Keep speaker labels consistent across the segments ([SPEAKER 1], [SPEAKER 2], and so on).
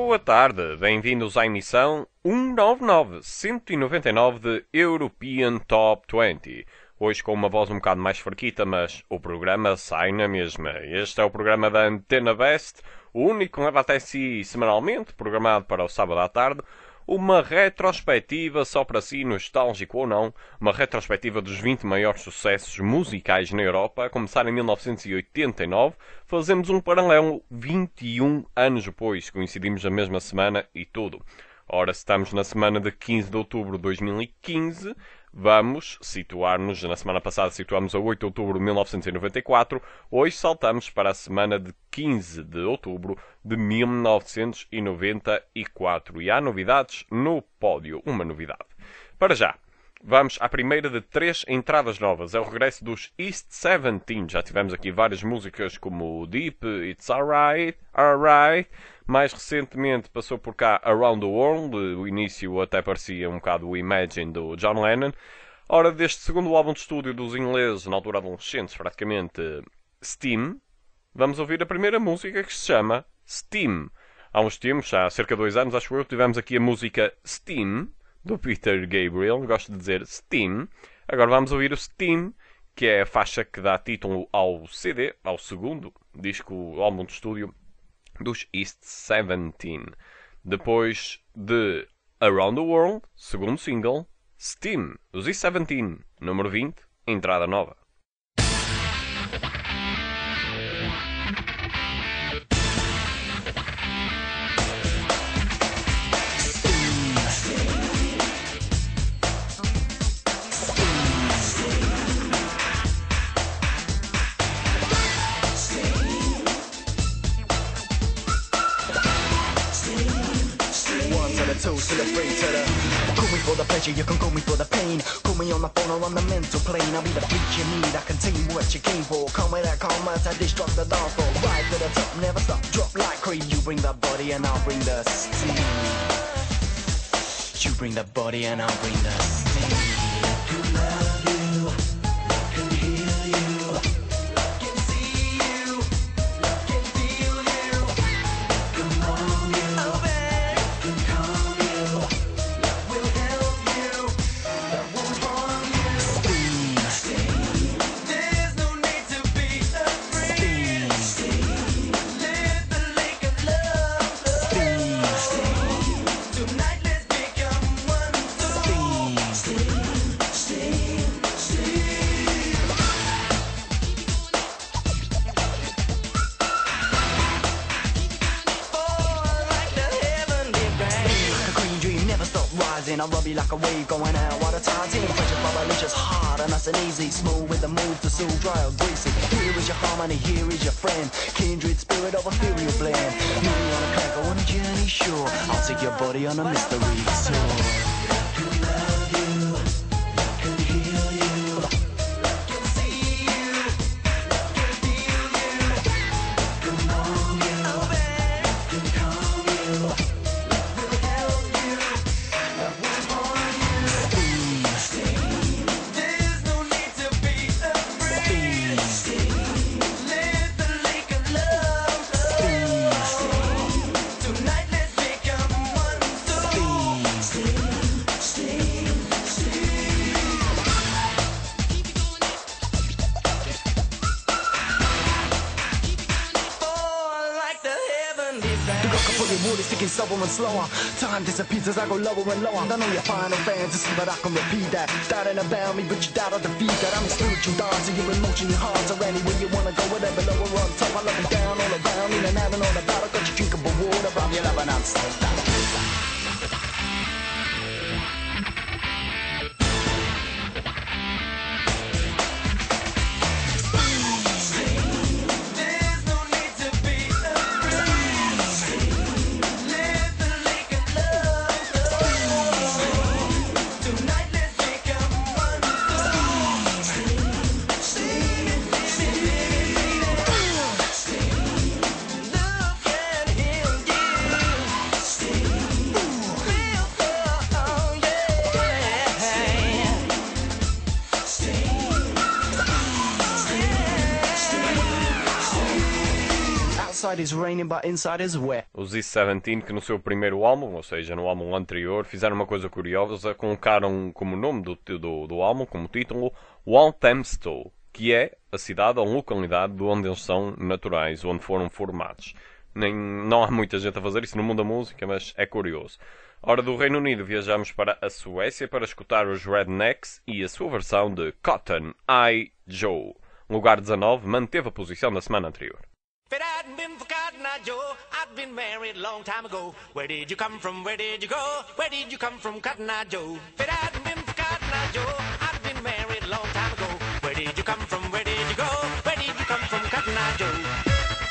[SPEAKER 1] Boa tarde, bem-vindos à emissão 199 de European Top 20. Hoje com uma voz um bocado mais fraquita, mas o programa sai na mesma. Este é o programa da Antena Best, o único que leva até si semanalmente, programado para o sábado à tarde, uma retrospectiva, só para si, nostálgico ou não, uma retrospectiva dos 20 maiores sucessos musicais na Europa, a começar em 1989, fazemos um paralelo 21 anos depois, coincidimos na mesma semana e tudo. Ora, se estamos na semana de 15 de outubro de 2015, vamos situar-nos, na semana passada situámos a 8 de outubro de 1994, hoje saltamos para a semana de 15 de outubro de 1994. E há novidades no pódio, uma novidade. Para já, vamos à primeira de 3 entradas novas, é o regresso dos East 17. Já tivemos aqui várias músicas como Deep, It's Alright, Alright. Mais recentemente passou por cá Around the World, o início até parecia um bocado o Imagine do John Lennon. Ora, deste segundo álbum de estúdio dos ingleses, na altura adolescentes praticamente, Steam, vamos ouvir a primeira música que se chama Steam. Há uns tempos, há cerca de 2 anos, acho eu, tivemos aqui a música Steam, do Peter Gabriel, gosto de dizer Steam. Agora vamos ouvir o Steam, que é a faixa que dá título ao CD, ao segundo disco, álbum de estúdio dos East 17. Depois de Around the World, segundo single, Steam, dos East 17, número 20, entrada nova.
[SPEAKER 2] To the free to the call me for the pleasure, you can call me for the pain. Call me on the phone or on the mental plane. I'll be the freak you need, I can tell you what you came for. Come with that calm as I destruct the dance floor. Right to the top, never stop, drop like cream. You bring the body and I'll bring the steam. You bring the body and I'll bring the steam. To love you, can heal you, can see you, can feel you. Come on, you. I'll rub you like a wave going out while the tide's in. Pressure vibrations hard and nice and easy. Smooth with the move to soothe, dry or greasy. Here is your harmony, here is your friend. Kindred spirit of ethereal blend. Me on a crack, on a journey, sure. I'll take your body on a mystery tour. To love you, can heal you, can see you, can feel you. Come on, you, can calm you. Slower and slower, time disappears as I go lower and lower. I know your final fantasy, but I can repeat that. Doubting about me, but you doubt I defeat that. I'm a spiritual dancer, your emotion, your heart's are anywhere you wanna go, whatever, lower or on top. I love you down, all around, in and out and all about. I got you drinkable water, I'm your lover non-stop. Outside is raining, but inside is wet.
[SPEAKER 1] Os E17, que no seu primeiro álbum, ou seja, no álbum anterior, fizeram uma coisa curiosa, colocaram como nome do álbum, como título, Walthamstow, que é a cidade ou localidade de onde eles são naturais, onde foram formados. Não há muita gente a fazer isso no mundo da música, mas é curioso. Ora, do Reino Unido viajamos para a Suécia para escutar os Rednecks e a sua versão de Cotton Eye Joe. Lugar 19, manteve a posição da semana anterior.
[SPEAKER 3] If it hadn't been for Cotton Eye Joe, I'd been married a long time ago. Where did you come from? Where did you go? Where did you come from, Cotton Eye Joe? If it hadn't been for Cotton Eye Joe, I'd been married a long time ago. Where did you come from? Where did you go? Where did you come from, Cotton Eye Joe?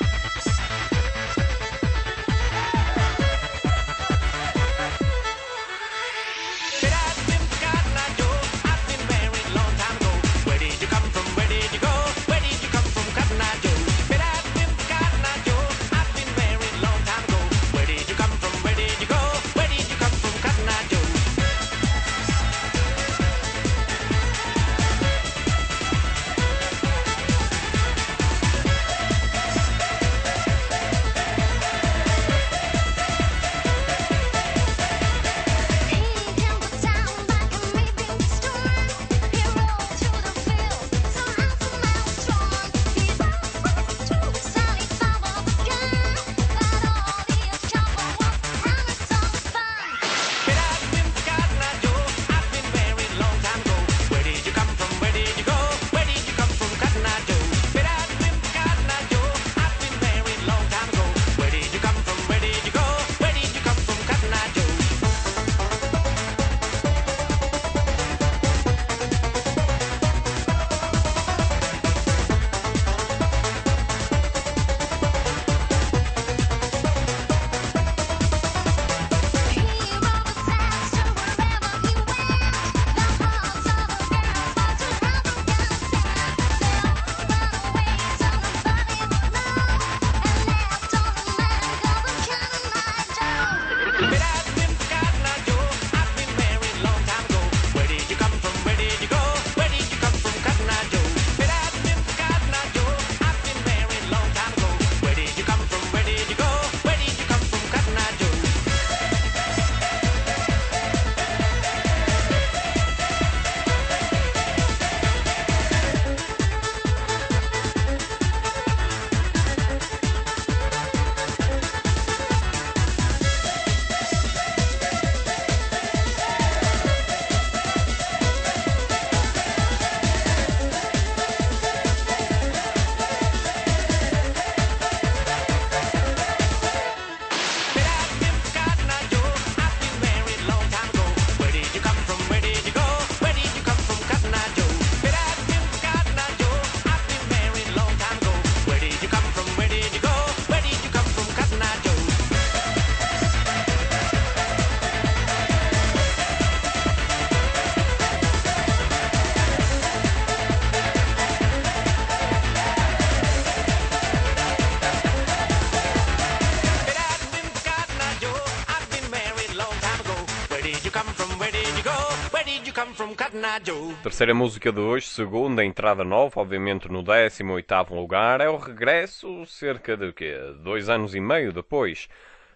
[SPEAKER 1] Terceira música de hoje, segunda entrada nova, obviamente no 18º lugar, é o regresso, cerca de 2 anos e meio depois,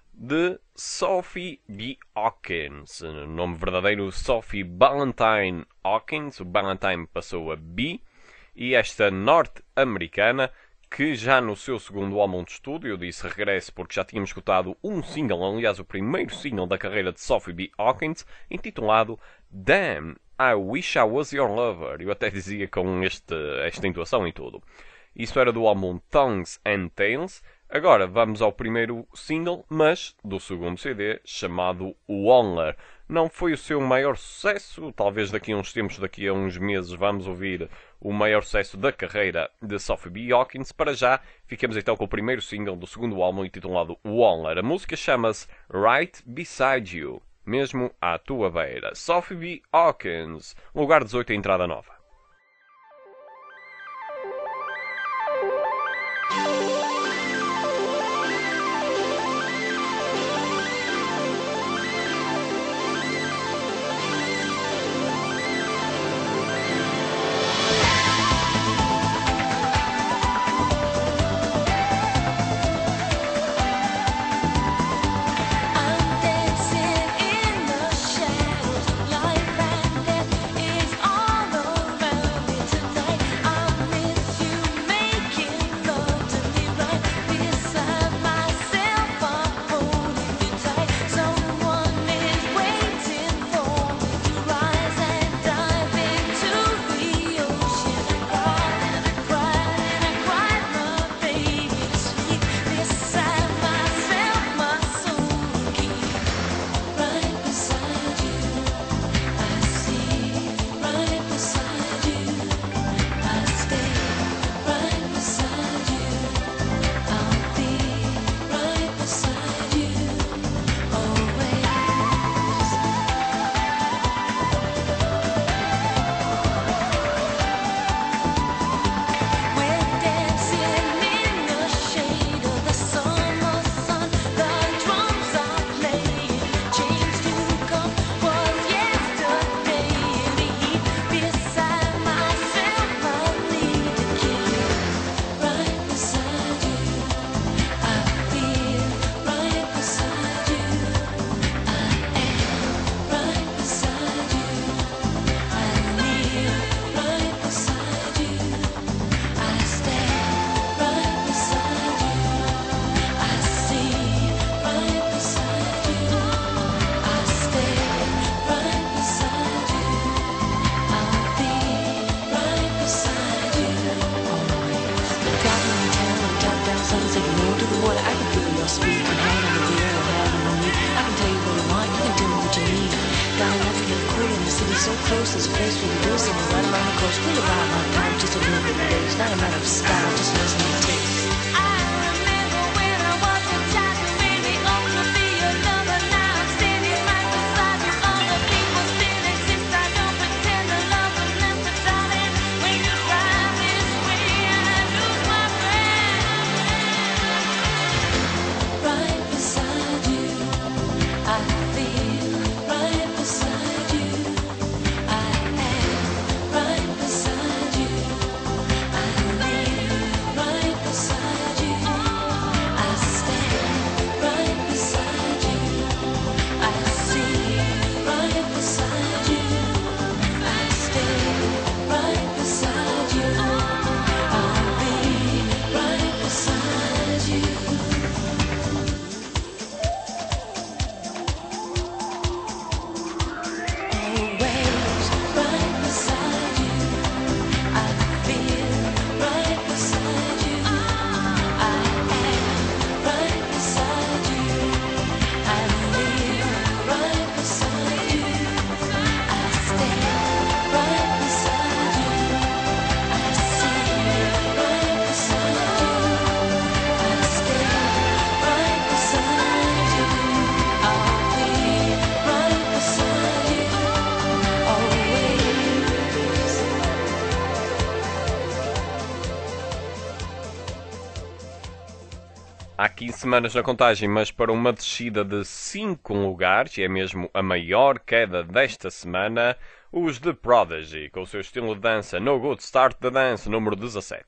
[SPEAKER 1] de Sophie B. Hawkins. Nome verdadeiro Sophie Ballantyne Hawkins, o Ballantyne passou a B, e esta norte-americana, que já no seu segundo álbum de estúdio, eu disse regresso porque já tínhamos escutado um single, aliás o primeiro single da carreira de Sophie B. Hawkins, intitulado Damn, I Wish I Was Your Lover. Eu até dizia com esta intuação e tudo. Isso era do álbum Tongues and Tails. Agora vamos ao primeiro single, mas do segundo CD, chamado Waller. Não foi o seu maior sucesso, talvez daqui a uns tempos, daqui a uns meses, vamos ouvir o maior sucesso da carreira de Sophie B. Hawkins. Para já, ficamos então com o primeiro single do segundo álbum, intitulado Waller. A música chama-se Right Beside You, mesmo à tua beira. Sophie B. Hawkins, lugar 18, entrada nova.
[SPEAKER 4] so close, there's a place where we go, sitting right along the coast. We'll arrive on time, just a little bit late. It's not a matter of style, just listen to the taste.
[SPEAKER 1] Há 15 semanas na contagem, mas para uma descida de 5 lugares, e é mesmo a maior queda desta semana, os The Prodigy, com o seu estilo de dança No Good Start the Dance, número 17.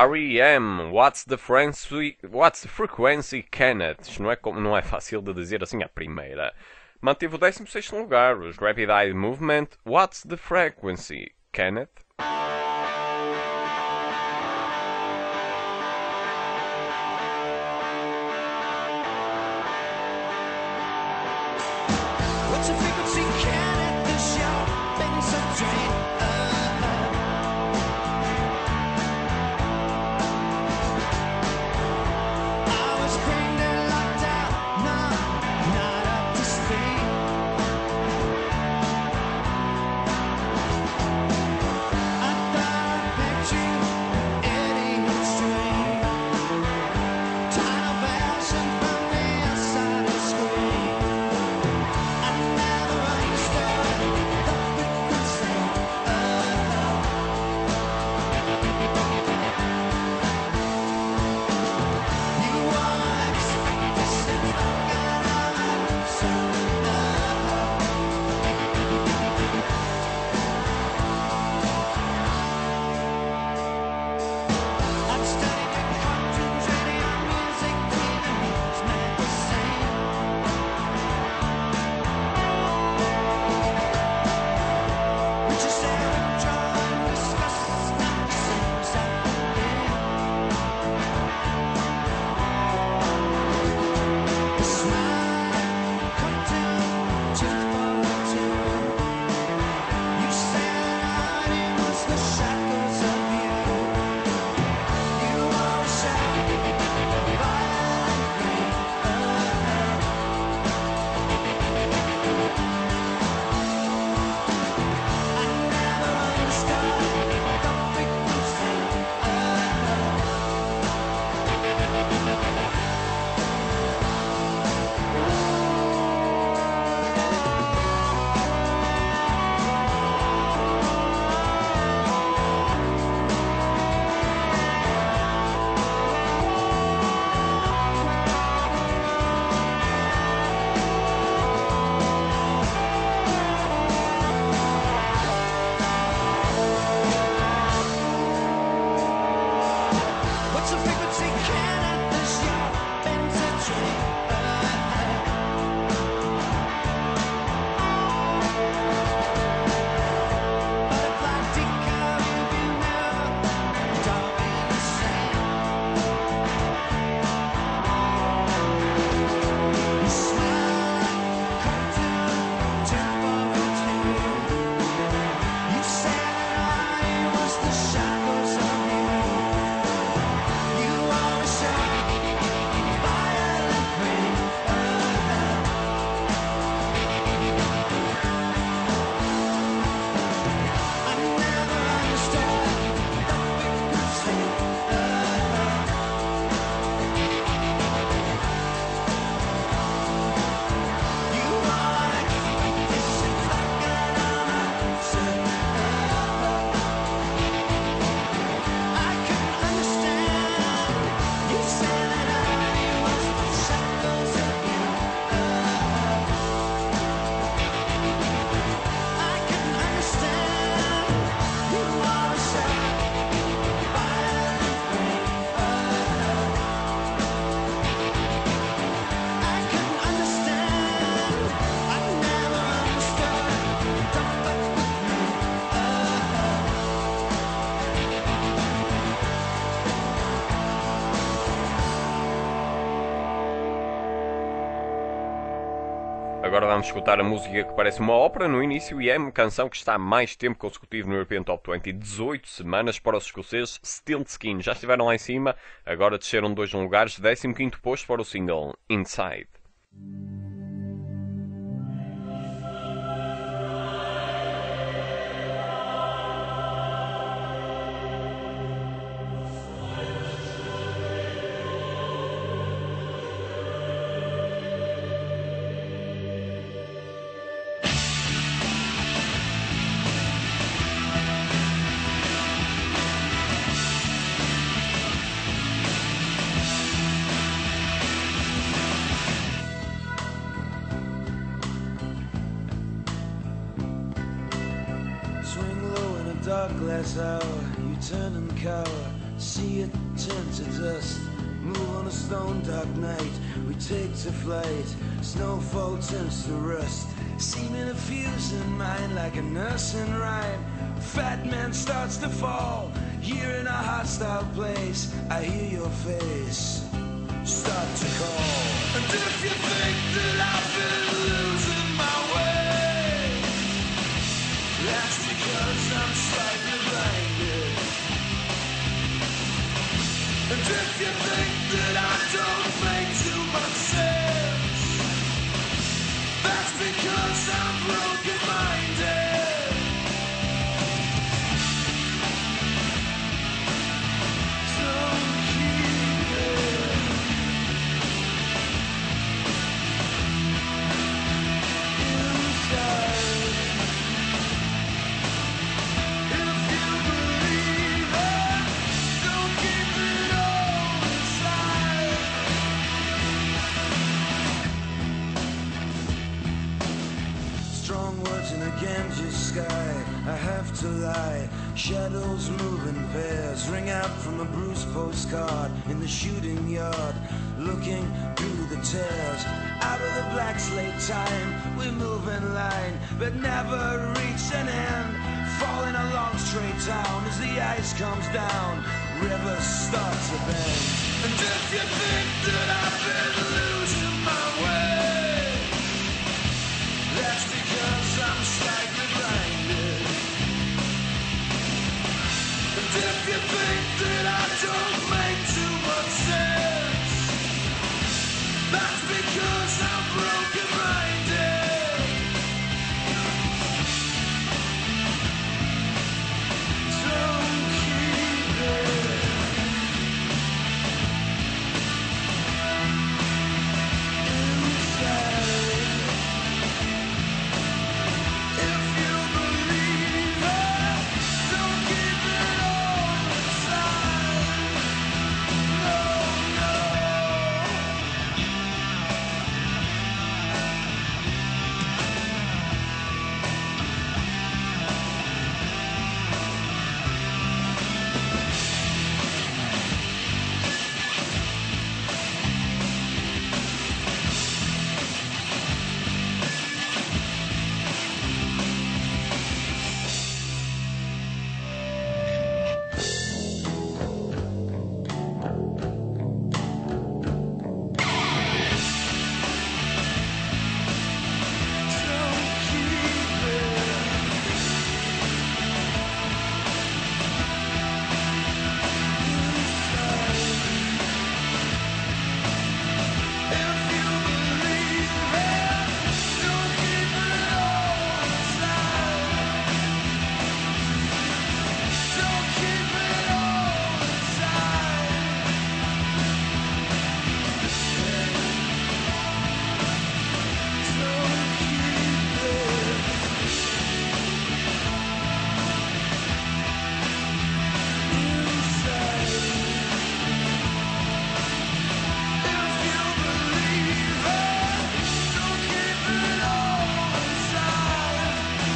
[SPEAKER 1] R.E.M. What's the frequency, Kenneth? Isto não é fácil de dizer assim à primeira. Manteve o 16º lugar. Os Rapid Eye Movement. What's the frequency, Kenneth?
[SPEAKER 2] What's the frequency, Kenneth? This your thing's a drain. I was cleaned and locked out. No, not up to speed. I thought I picked you, idiot stream. Tidal passion from the outside of screen. I never understood the frequency. You are expecting I'm studying cartoons, radio, music, TV news, magazine. Which is Sarah John discusses not the same as I believe. The smile, cartoon, 242. You said that it was the shackles of you. You are shackled by I never understood the frequency. What's the frequency, Kenneth? This your thing's a dream. Butterfly decal, you know, don't be the same. You smile, cartoon, 242. You said I was the shackles of you. You are a shot, violent rain. I never understood the frequency. You are expectation like an answer. I couldn't understand. You said that I was the shackles of you. I couldn't understand. You are a shot, violent rain. I couldn't understand. I never understood. Don't fuck with me.
[SPEAKER 1] Agora vamos escutar a música que parece uma ópera no início e é uma canção que está há mais tempo consecutivo no European Top 20. 18 semanas para os escoceses Stiltskin. Já estiveram lá em cima, agora desceram 2 lugares. 15º posto para o single Inside.
[SPEAKER 2] Swing low in a dark glass hour, you turn and cower,
[SPEAKER 5] See it turn to dust. Move on a stone dark night. We take to flight. Snowfall turns to rust. Seeming to fuse in mind like a nursing rhyme. Fat man starts to fall. Here in a hostile place, I hear your face start to call. And if you think that I've been losing my way, that's because I'm slightly blinded. And if you think that I don't make too much sense, that's because I'm broken-minded. Don't keep it inside. If you believe it, don't keep it all inside. Strong words in a Ganges sky, I have to lie. Shadows move in pairs, ring out from a bruised postcard in the shooting yard, looking through the tears. Out of the black slate time, we move in line, but never reach an end. Falling along straight down as the ice comes down, rivers start to bend. And if you think that I've been losing my way, that's because I'm slightly blinded. And if you think that I don't make too much sense, that's because I'm broken-minded. Don't keep it inside. If you believe it, don't keep it all inside. No, no. Don't keep it inside. If you believe it, don't keep it all inside. Don't keep it all inside. Don't keep it inside. If you believe it, don't keep it all inside.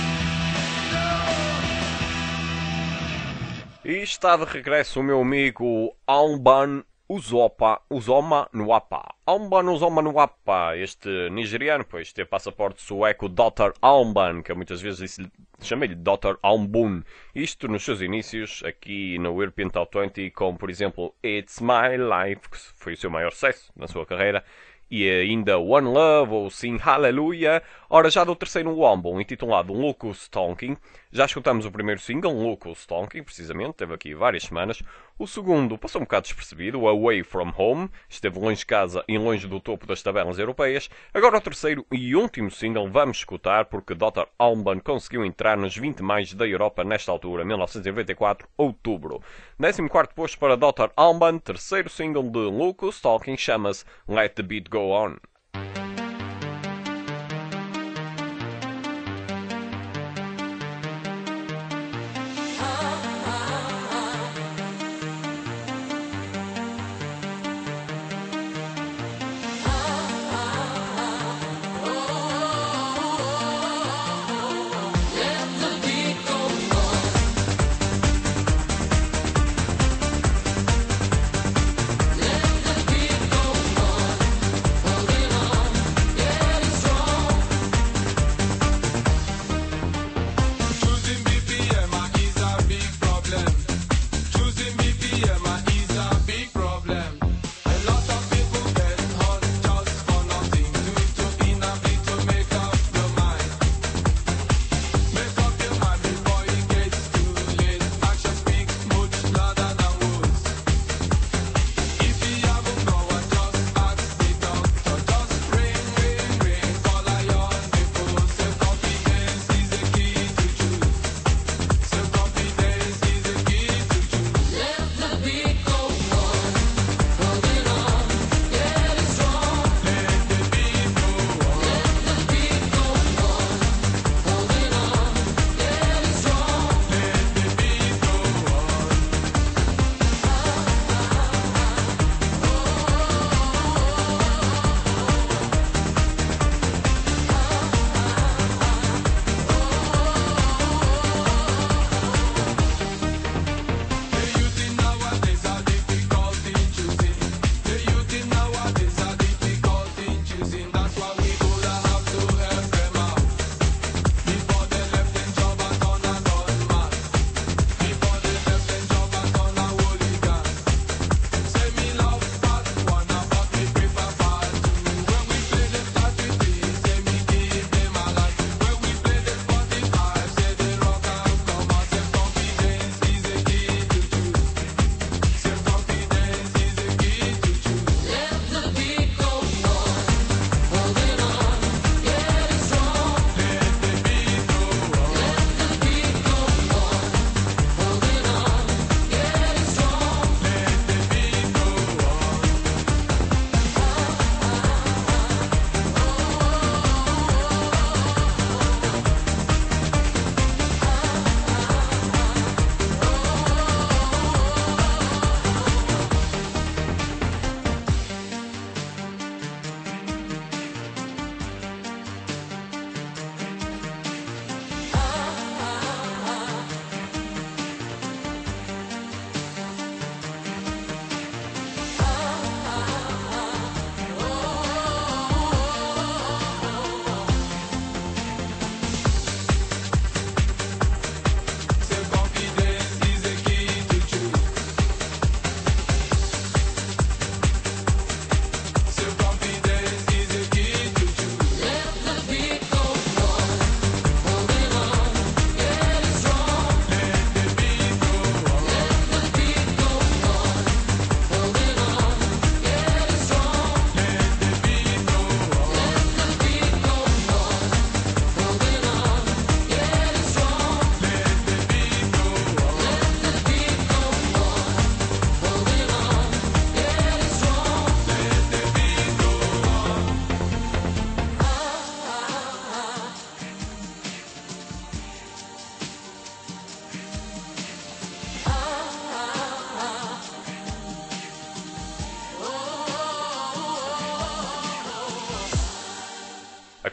[SPEAKER 5] No.
[SPEAKER 1] E está de regresso o meu amigo Alban Uzoma Nwapa. Alban Uzoma Nwapa, este nigeriano, pois teve passaporte sueco Dr. Alban, que eu muitas vezes chamei-lhe Dr. Almbun. Isto nos seus inícios aqui no European Top 20, como por exemplo It's My Life, que foi o seu maior sucesso na sua carreira, e ainda One Love ou Sing Hallelujah. Ora, já do terceiro álbum, intitulado Locust Talking, já escutamos o primeiro single, Locust Talking, precisamente, teve aqui várias semanas. O segundo passou um bocado despercebido, Away From Home, esteve longe de casa e longe do topo das tabelas europeias. Agora o terceiro e último single vamos escutar, porque Dr. Alban conseguiu entrar nos 20 mais da Europa nesta altura, 1994, outubro. 14º posto para Dr. Alban, terceiro single de Locust Talking, chama-se Let the Beat Go On.
[SPEAKER 6] Let the beat go on.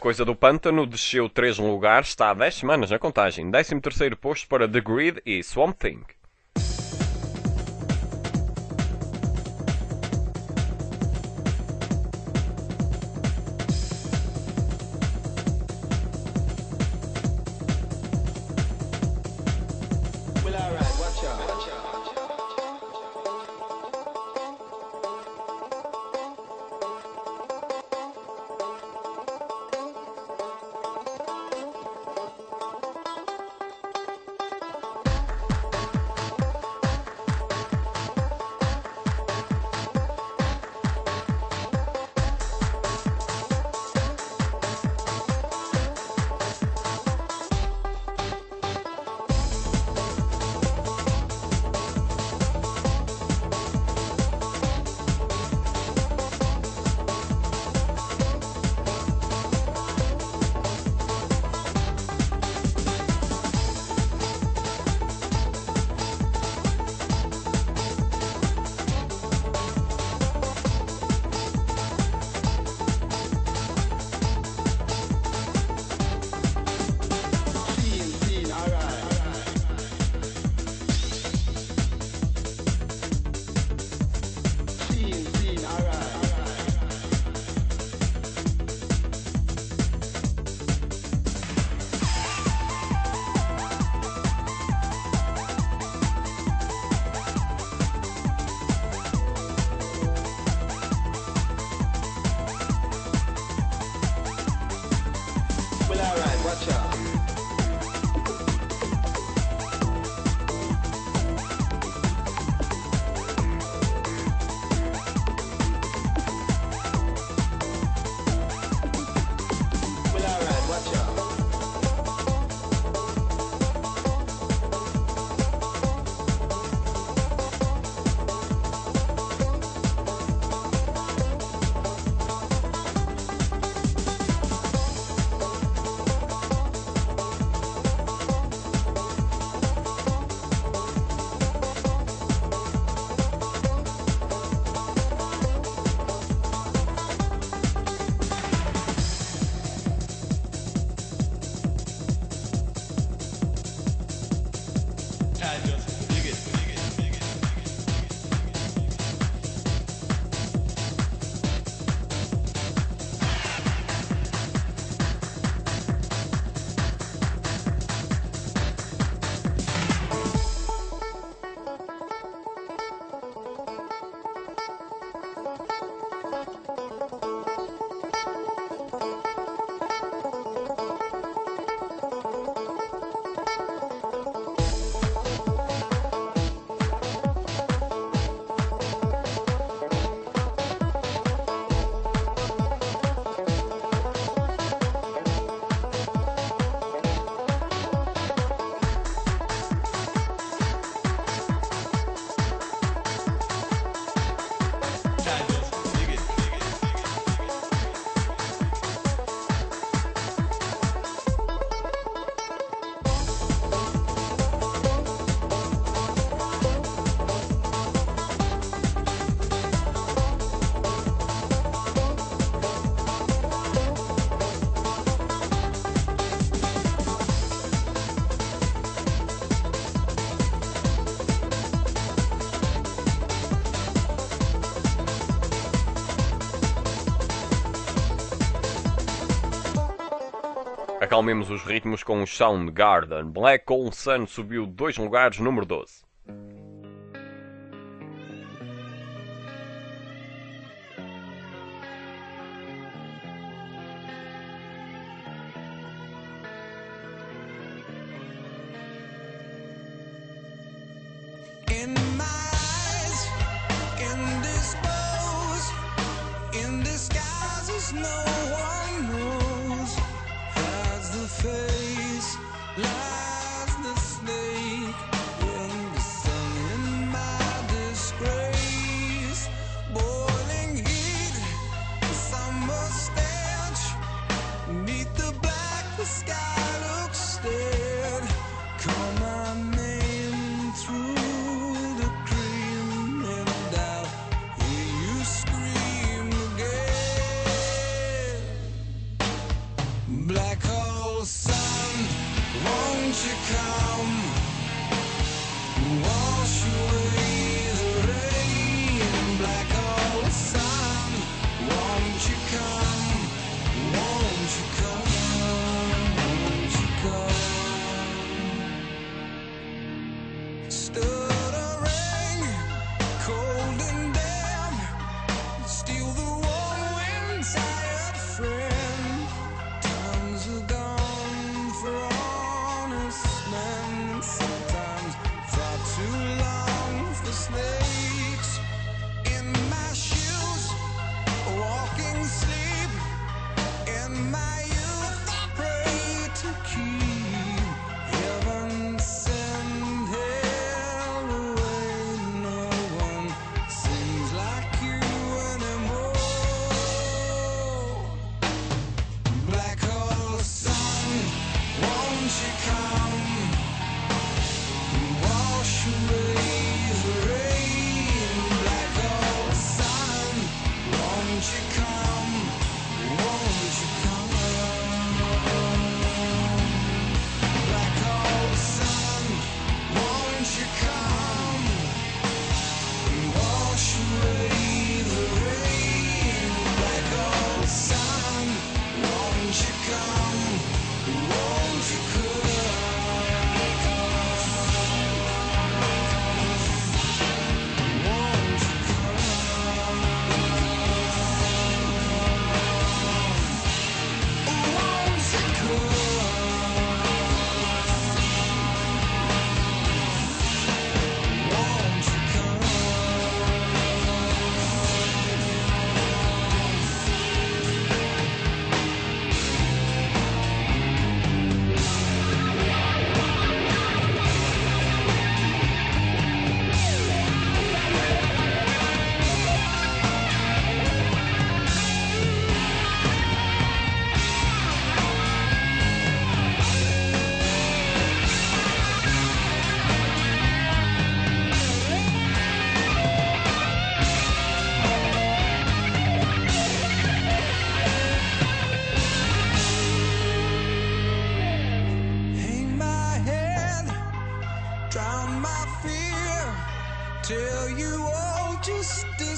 [SPEAKER 1] Coisa do Pântano desceu 3 lugares, está há 10 semanas na contagem. 13º posto para The Grid e Swamp Thing. Acalmemos os ritmos com o Soundgarden. Black Hole Sun subiu 2 lugares, número 12.
[SPEAKER 5] In my eyes, indisposed, in disguises no one knows. Hides the face, lies the snake. In the sun, in my disgrace, boiling heat, summer stench. Beneath the black, the sky looks dead. Call my name through.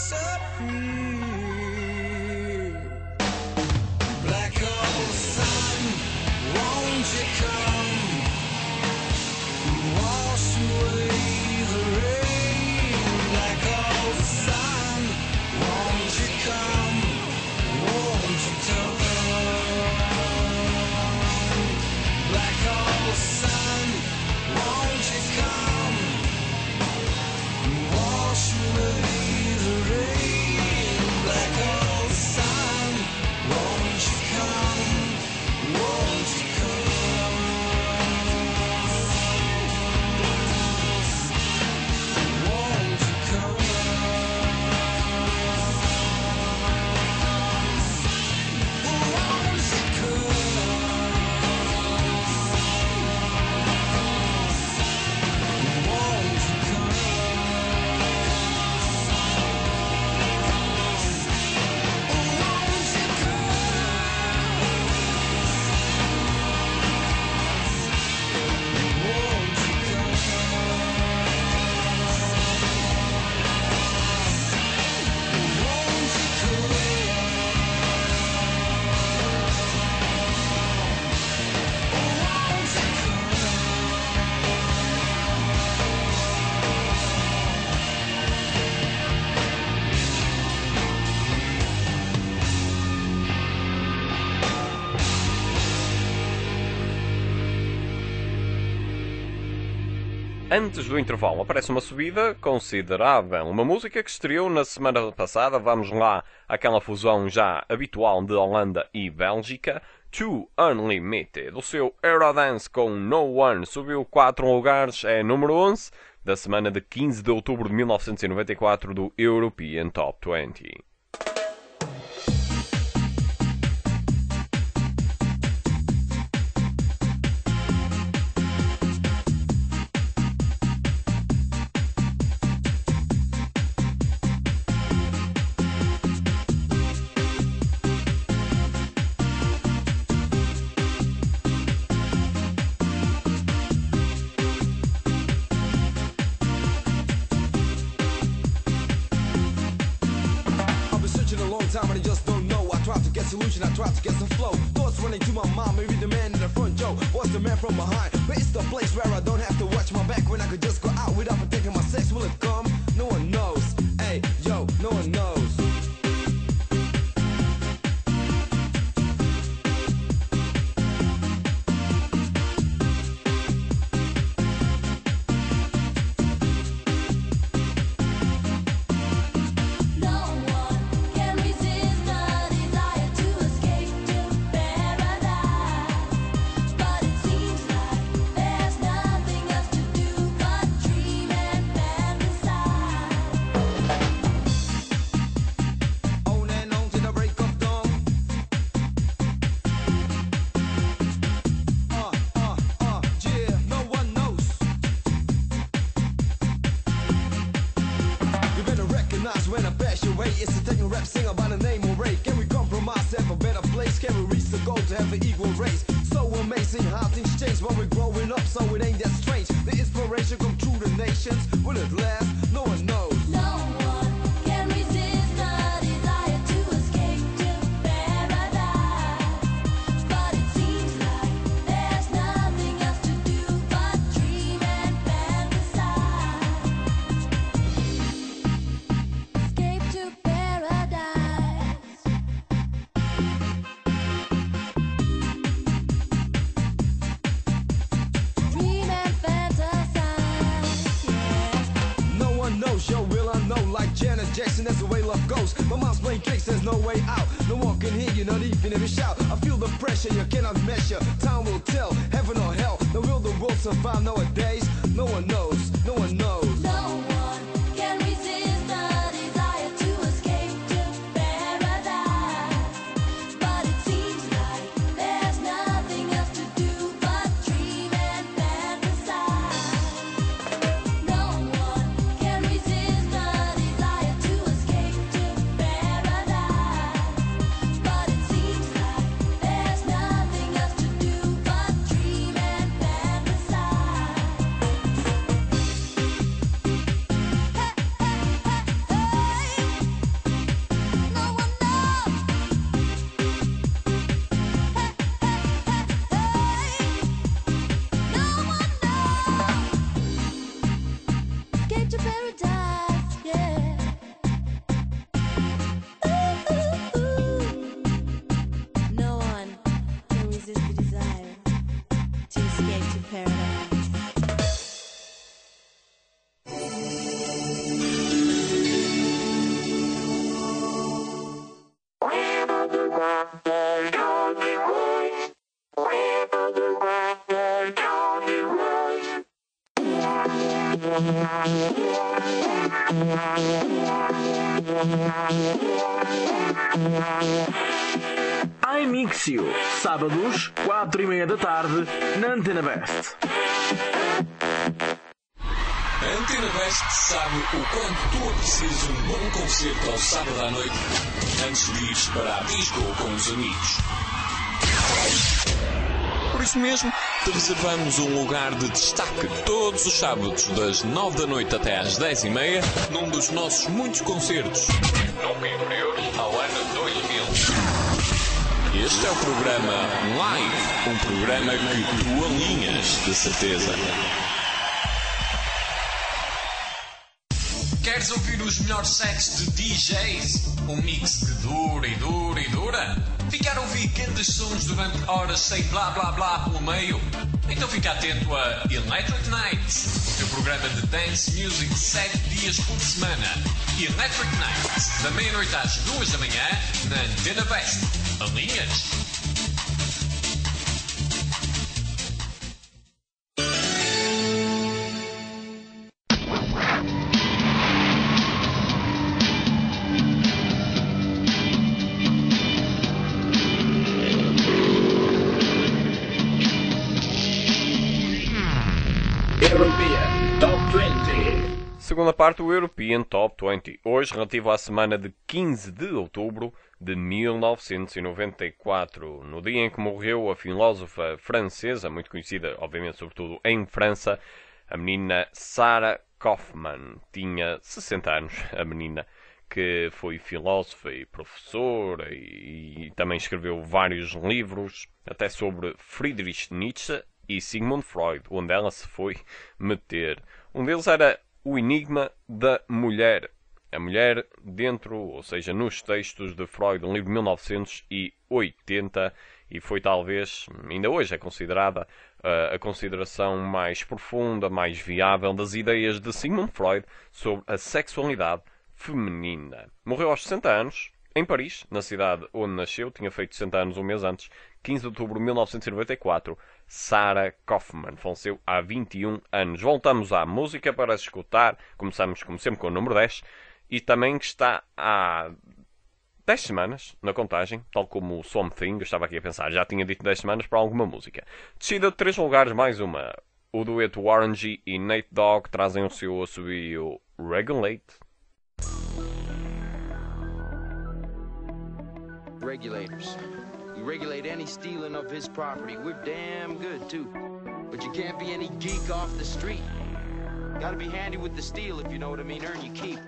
[SPEAKER 5] set free. Black hole sun, won't you come wash away the rain? Black hole sun, won't you come? Won't you come? Black hole sun, won't you come? Wash away the rain. Black hole sun, won't you come? Won't you come? Won't you come? Won't you
[SPEAKER 1] Antes do intervalo aparece uma subida considerável. Uma música que estreou na semana passada. Vamos lá àquela fusão já habitual de Holanda e Bélgica. Too Unlimited. O seu Eurodance com No One subiu 4 lugares. É número 11 da semana de 15 de outubro de 1994 do European Top 20.
[SPEAKER 5] Time and I just don't know. I try to get solution, I try to get some flow. Thoughts running to my mind, maybe the man in the front, Joe. What's the man from behind? But it's the place where I don't have to watch my back. When I could just go out without protecting my sex. Will it come? No one knows. Hey, yo, no one knows. When I bash your way, it's a techno rap singer by the name of Ray. Can we compromise, have a better place? Can we reach the goal to have an equal race? So amazing how things change when we're growing up, so it ain't that strange. The inspiration come through the nations. Will it last? No one knows.
[SPEAKER 6] No one can resist the desire to escape to paradise. But it seems like there's nothing else to do but dream and fantasize. Escape to paradise. Dream and fantasize. Yeah.
[SPEAKER 5] No one knows, yo, will I know? Like Janet Jackson, that's the way love goes. My mom's playing tricks, there's no way out. No one can hear you, not even if you shout. I feel the pressure, you cannot measure. Time will tell, heaven or hell. Now will the world survive nowadays? No one knows, no one knows.
[SPEAKER 6] No one can resist the desire to escape to paradise. But it seems like there's nothing else to do but dream and fantasize. No one can resist the desire to escape to paradise. But it seems like there's nothing else to do but dream and fantasize.
[SPEAKER 7] iMixio, sábados, 4:30 da tarde, na Antena Best.
[SPEAKER 8] A Antena Best sabe o quanto tu aprecias um bom concerto ao sábado à noite antes de ires para a disco com os amigos. Por isso mesmo, te reservamos um lugar de destaque todos os sábados das 9 da noite até às 10:30 num dos nossos muitos concertos nunca inferiores ao ano 2000. Este é o programa Live, um programa que tu alinhas, de certeza. Queres ouvir os melhores sets de DJs? Um mix que dura e dura e dura? Ficar a ouvir grandes sons durante horas sem blá blá blá pelo meio? Então fica atento a Electric Nights, o teu programa de dance music 7 dias por semana. Electric Nights, da meia-noite às 2 da manhã, na Antena Best. Alinhas?
[SPEAKER 1] Segunda parte do European Top 20, hoje relativo à semana de 15 de outubro de 1994, no dia em que morreu a filósofa francesa, muito conhecida, obviamente, sobretudo em França, a menina Sarah Kaufmann. Tinha 60 anos, a menina, que foi filósofa e professora e também escreveu vários livros, até sobre Friedrich Nietzsche e Sigmund Freud, onde ela se foi meter. Um deles era O Enigma da Mulher. A mulher dentro, ou seja, nos textos de Freud, um livro de 1980, e foi talvez, ainda hoje é considerada, a consideração mais profunda, mais viável das ideias de Sigmund Freud sobre a sexualidade feminina. Morreu aos 60 anos, em Paris, na cidade onde nasceu, tinha feito 60 anos um mês antes, 15 de outubro de 1994, Sarah Kaufmann faleceu há 21 anos. Voltamos à música para escutar, começamos como sempre com o número 10, e também que está há 10 semanas na contagem, tal como o Something, eu estava aqui a pensar, já tinha dito 10 semanas para alguma música. Descida de 3 lugares, mais uma. O dueto Warren G e Nate Dogg trazem o seu assobio Regulate.
[SPEAKER 9] Regulators. We regulate any stealing of his property. We're damn good, too. But you can't be any geek off the street. Gotta be handy with the steel, if you know what I mean. Earn your keep.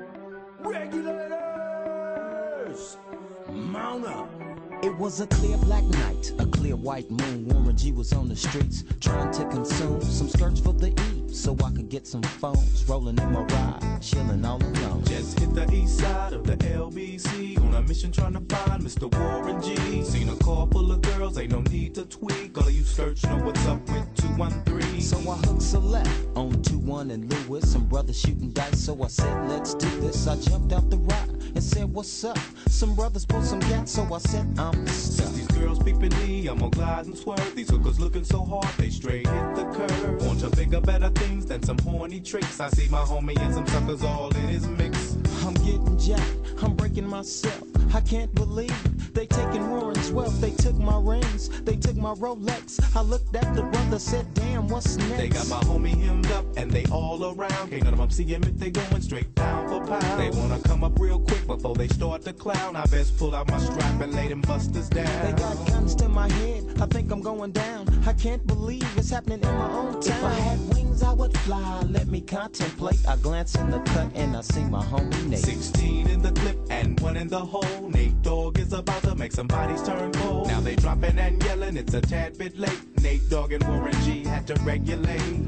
[SPEAKER 5] Regulators! Mount up!
[SPEAKER 2] It was a clear black night, a clear white moon. Warren G was on the streets trying to consume some skirts for the eve, so I could get some phones. Rolling in my ride, chilling all alone.
[SPEAKER 10] Just hit the east side of the LBC on a mission trying to find Mr. Warren G. Seen a car full of girls, ain't no need to tweak. All of you search know what's up with 213.
[SPEAKER 2] So I hooked a left on 21 and Lewis. Some brothers shooting dice, so I said, let's do this. I jumped out the ride and said, what's up? Some brothers pulled some gas, so I said, I'm stuck.
[SPEAKER 10] Since these girls peeping me, I'm gonna glide and swerve. These hookers looking so hard, they straight hit the curve. Want to bigger, better things than some horny tricks. I see my homie and some suckers all in his mix.
[SPEAKER 2] I'm getting jacked, I'm breaking myself. I can't believe they taking Warren's wealth. They took my rings, they took my Rolex. I looked at the brother, said, damn, what's next?
[SPEAKER 10] They got my homie hemmed up and they all around. Can't none of them see him if they going straight down for pound. They wanna come up real quick before they start to clown. I best pull out my strap and lay them busters down.
[SPEAKER 2] They got guns to my head, I think I'm going down. I can't believe it's happening in my own town. If I had wings, I would fly, let me contemplate. I glance in the cut and I see my homie Nate.
[SPEAKER 10] 16 in the clip and 1 in the hole. Nate Dogg is about to make some bodies turn cold. Now they dropping and yelling, it's a tad bit late. Nate Dogg and Warren G had to regulate.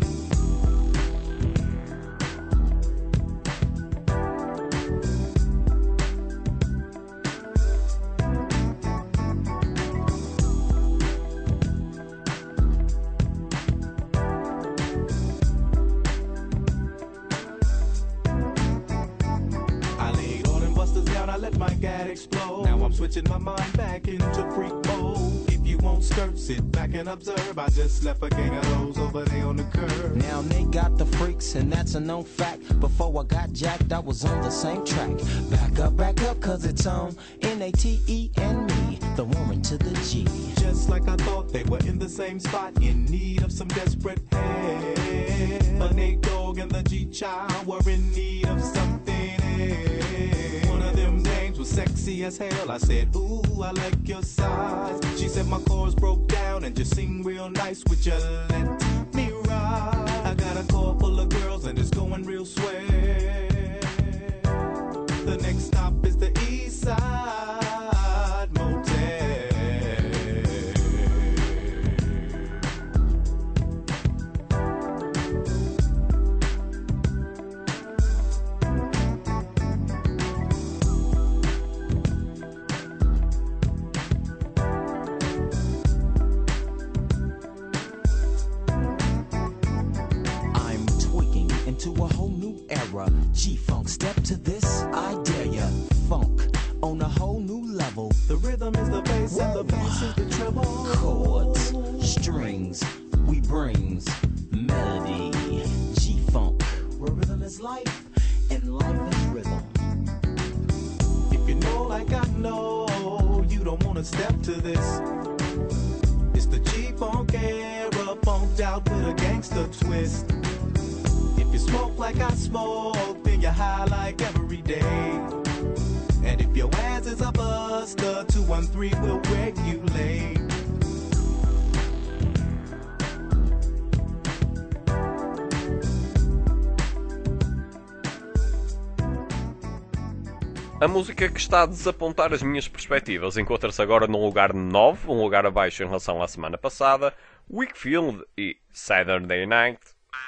[SPEAKER 10] I let my gat explode. Now I'm switching my mind back into freak mode. If you won't skirt. Sit back and observe. I just left a gang of those over there on the curb.
[SPEAKER 11] Now they got the freaks, and that's a known fact. Before I got jacked, I was on the same track. Back up, cause it's on N-A-T-E and me, the Warren to the G.
[SPEAKER 10] Just like I thought, they were in the same spot, in need of some desperate help. But Nate Dogg and the G-Child were in need of something else. One of them dames was sexy as hell. I said, ooh, I like your size. She said my chords broke down and just sing real nice. Would you let me ride? I got a car full of girls and it's going real swell. The next stop is the East Side Motel.
[SPEAKER 11] I'm tweaking into a whole new era. G-Funk, step to this, I dare ya. Funk on a whole new level.
[SPEAKER 10] The rhythm is the bass and the bass is the treble.
[SPEAKER 11] Chords, strings, we brings melody. G-Funk, where rhythm is life and life is rhythm.
[SPEAKER 10] If you know like I know, you don't wanna step to this. It's the G-Funk era, funked out with a gangster twist. If you smoke like I smoke, then you're high like every day. And if your ass is a buster, 213 will regulate.
[SPEAKER 1] A música que está a desapontar as minhas perspectivas encontra-se agora num lugar 9, um lugar abaixo em relação à semana passada. Wakefield e Saturday Night.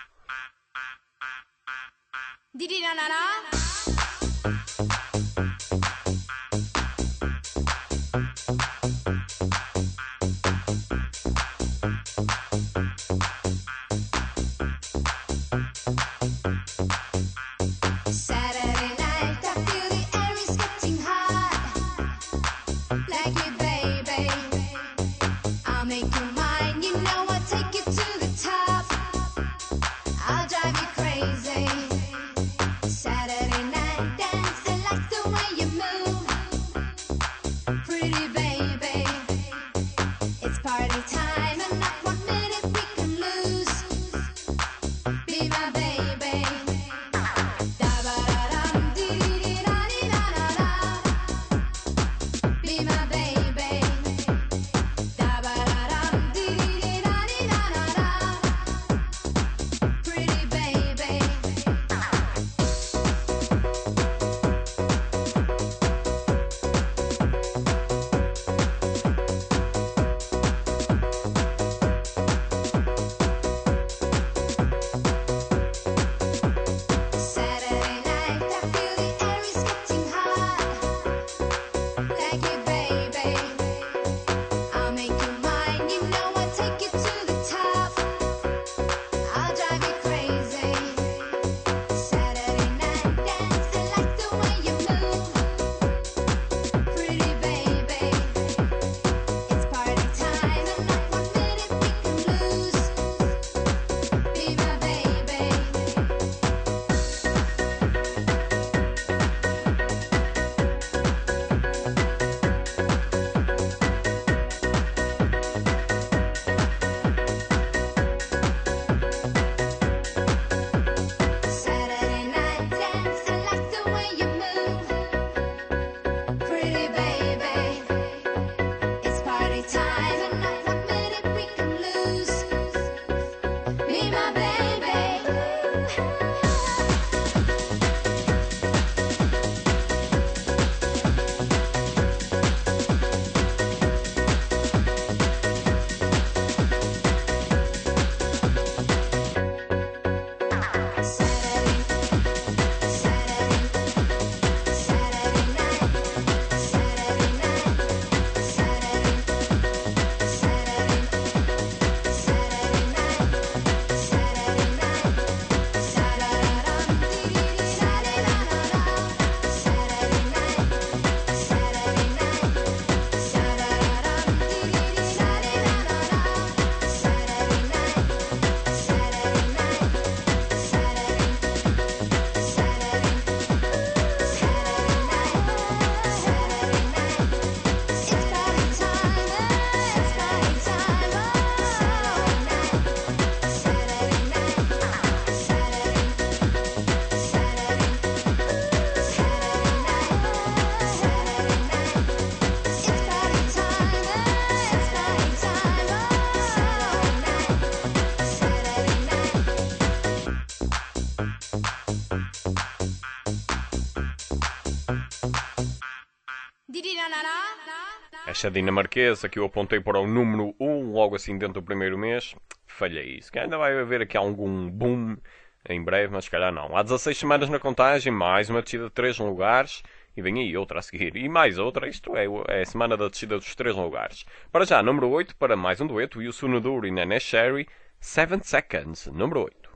[SPEAKER 6] Saturday night, I feel the air is getting hot. Like me, baby, I'll make you mine. You know I'll take you to the top. I'll drive you crazy. Saturday night dance, I like the way you move. Pretty baby, it's party time and not 1 minute we can lose. Be my baby. Da-ba-da-dum, dee-dee-dee-da-dee-da-da-da. Be my baby. Da-ba-da-dum, dee-dee-dee-da-dee-da-da-da. Pretty baby. Saturday night, I feel the air is getting hot. Like you, baby, I'll make you mine. You know I'll take you to the top. I'll drive you crazy. Saturday night dance, I like the way you move. Pretty baby, it's party time and not 1 minute we can lose. Be my baby. Saturday night dance, I like the way you move. Pretty baby, it's party time and not 1 minute we can lose. Be my baby. Saturday night, Saturday
[SPEAKER 1] Esta dinamarquesa que eu apontei para o número 1 logo assim dentro do primeiro mês, falhei isso. Que ainda vai haver aqui algum boom em breve, mas se calhar não. Há 16 semanas na contagem, mais uma descida de 3 lugares. E vem aí outra a seguir. E mais outra, isto é a semana da descida dos 3 lugares. Para já, número 8, para mais um dueto, Yusu Noduri e Nene Sherry, 7 Seconds, número 8.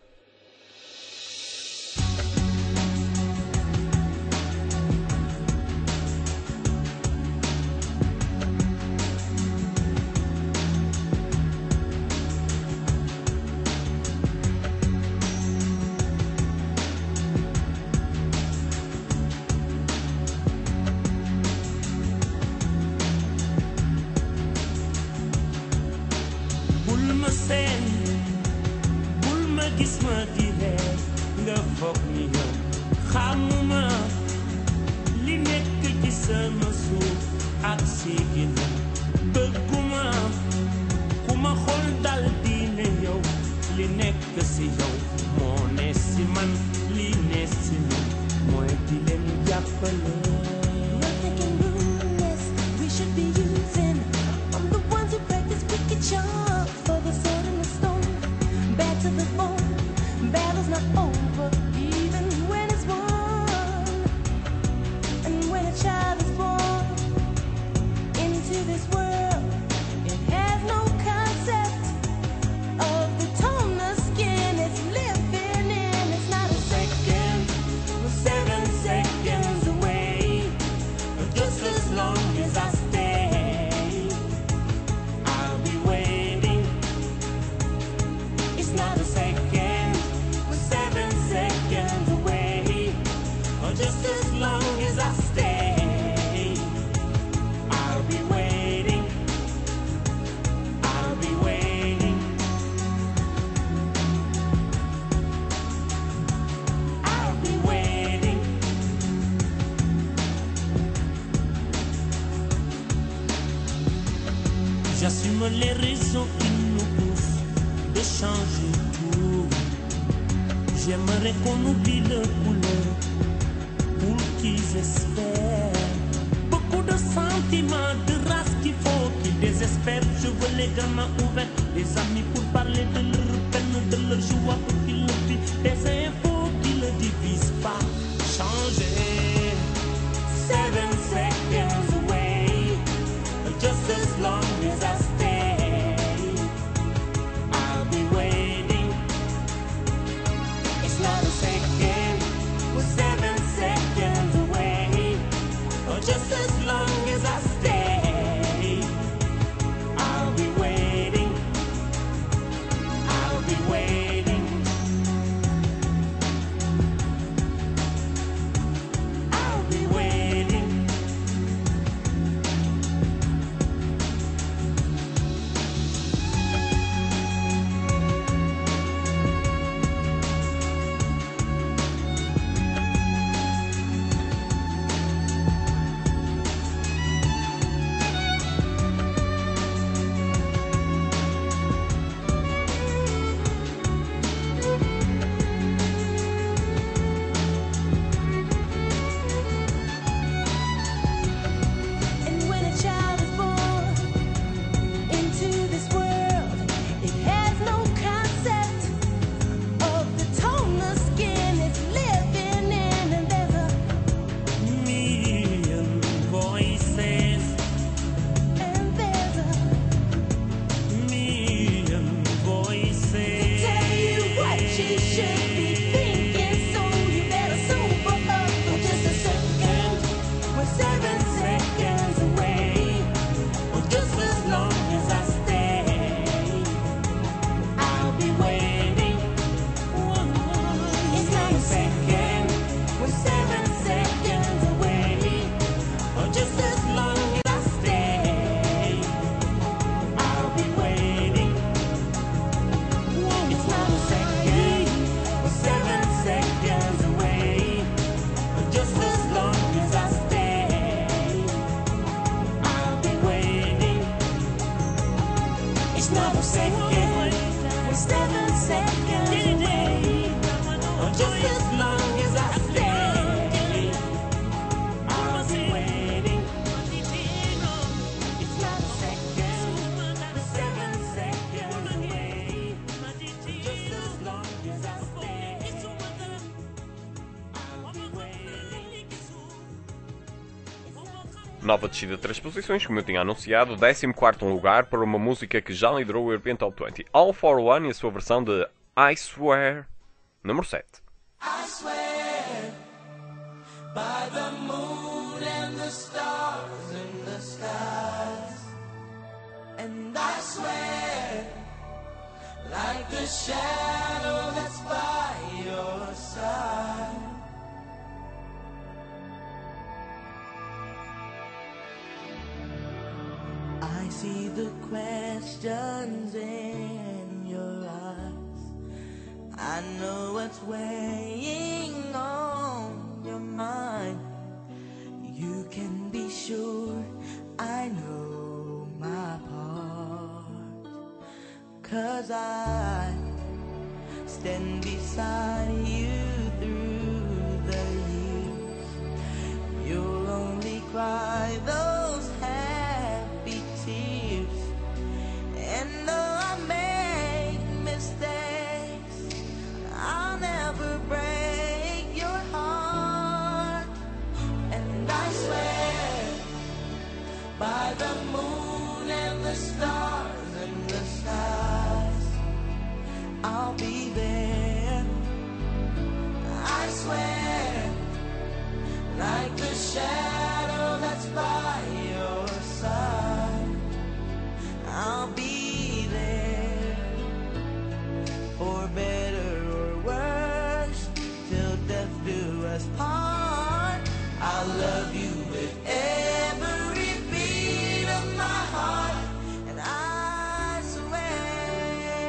[SPEAKER 12] J'assume les raisons qui nous poussent de changer tout. J'aimerais qu'on oublie le couleur pour qu'ils espèrent. Beaucoup de sentiments, de race qu'il faut qu'ils désespèrent. Je veux les gamins ouverts, des amis pour parler de leur peine, de leur joie pour qu'ils le vivent. Des infos qui ne divisent pas. Changer. 7 seconds away, just as long as I stay, I'll be waiting. It's not a second, we're 7 seconds away. Or just as long as I stay, I'll be waiting. I'll be waiting. I'll be waiting. And when a child is born into this world, it has no concept of the tone the skin it's living in. And there's a million voices, and there's a million voices to tell you what you should be thinking. So you better sober up for just a second. We're 7 seconds away, or just as long as I stay, I'll be waiting. It's not a second, we're 7 seconds away, or just as long as I stay, I'll be waiting. It's not a second, we're 7 seconds away, or just as long as I stay, I'll be waiting. It's not a second, we're 7 seconds away, or just as long as I stay, I'll be waiting.
[SPEAKER 1] Nova descida de 3 posições, como eu tinha anunciado, 14º lugar para uma música que já liderou o European Top 20. All for One e a sua versão de I Swear, número 7.
[SPEAKER 13] I swear by the moon and the stars in the skies, and I swear like the shadow that's by your side. I see the questions in your eyes. I know what's weighing on your mind. You can be sure I know my part, 'cause I stand beside you through the years. You'll only cry those happy tears, and though I make mistakes, I'll never break your heart. And I swear by the moon and the stars and the skies, I'll be there. I swear like the shadow that's by your side, I'll be there. For better or worse, till death do us part. I'll love you with every beat of my heart, and I swear.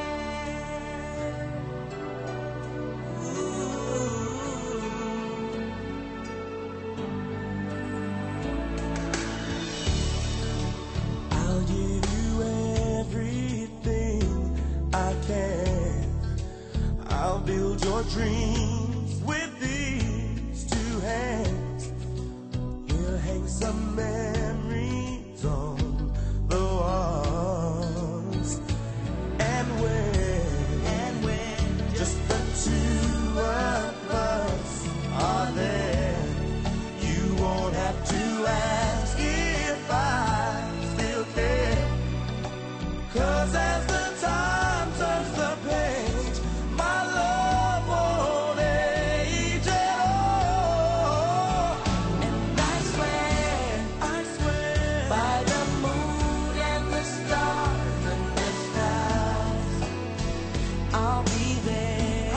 [SPEAKER 13] I'll give you everything I can. I'll build your dreams with these two hands. We'll hang some memories on the walls. And when just the two of us are there, you won't have to ask if I still care. 'Cause as the time turns the page, my love won't age at all. And I swear by the moon and the stars and the skies, I'll be there.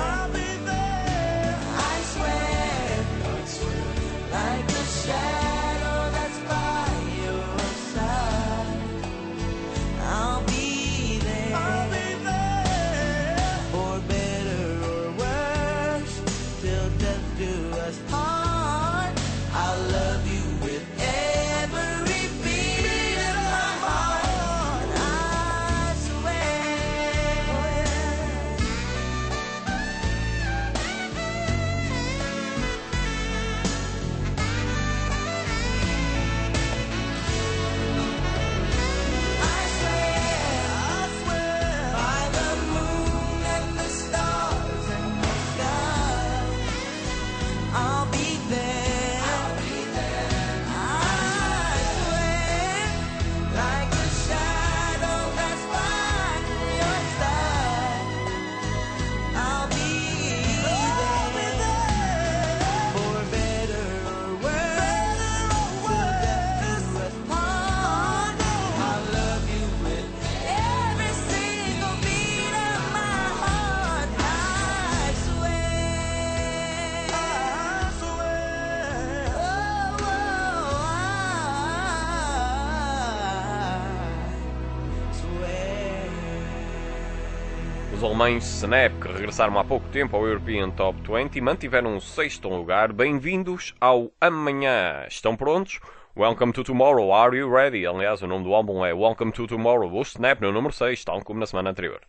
[SPEAKER 13] I swear like the shadow that's by your side, I'll be there. For better or worse, till death do us part. I'll love you with every beat of my heart, and I swear. I swear by the moon and the stars and the skies, I'll be there. I swear like the shadow that's by your side, I'll be there. For better or worse, till death do us part. I'll love you with every single beat of my heart. I swear.
[SPEAKER 1] Os alemães Snap, que regressaram há pouco tempo ao European Top 20, mantiveram o 6º lugar. Bem-vindos ao Amanhã. Estão prontos? Welcome to Tomorrow, are you ready? Aliás, o nome do álbum é Welcome to Tomorrow. O Snap no número 6, tal como na semana anterior.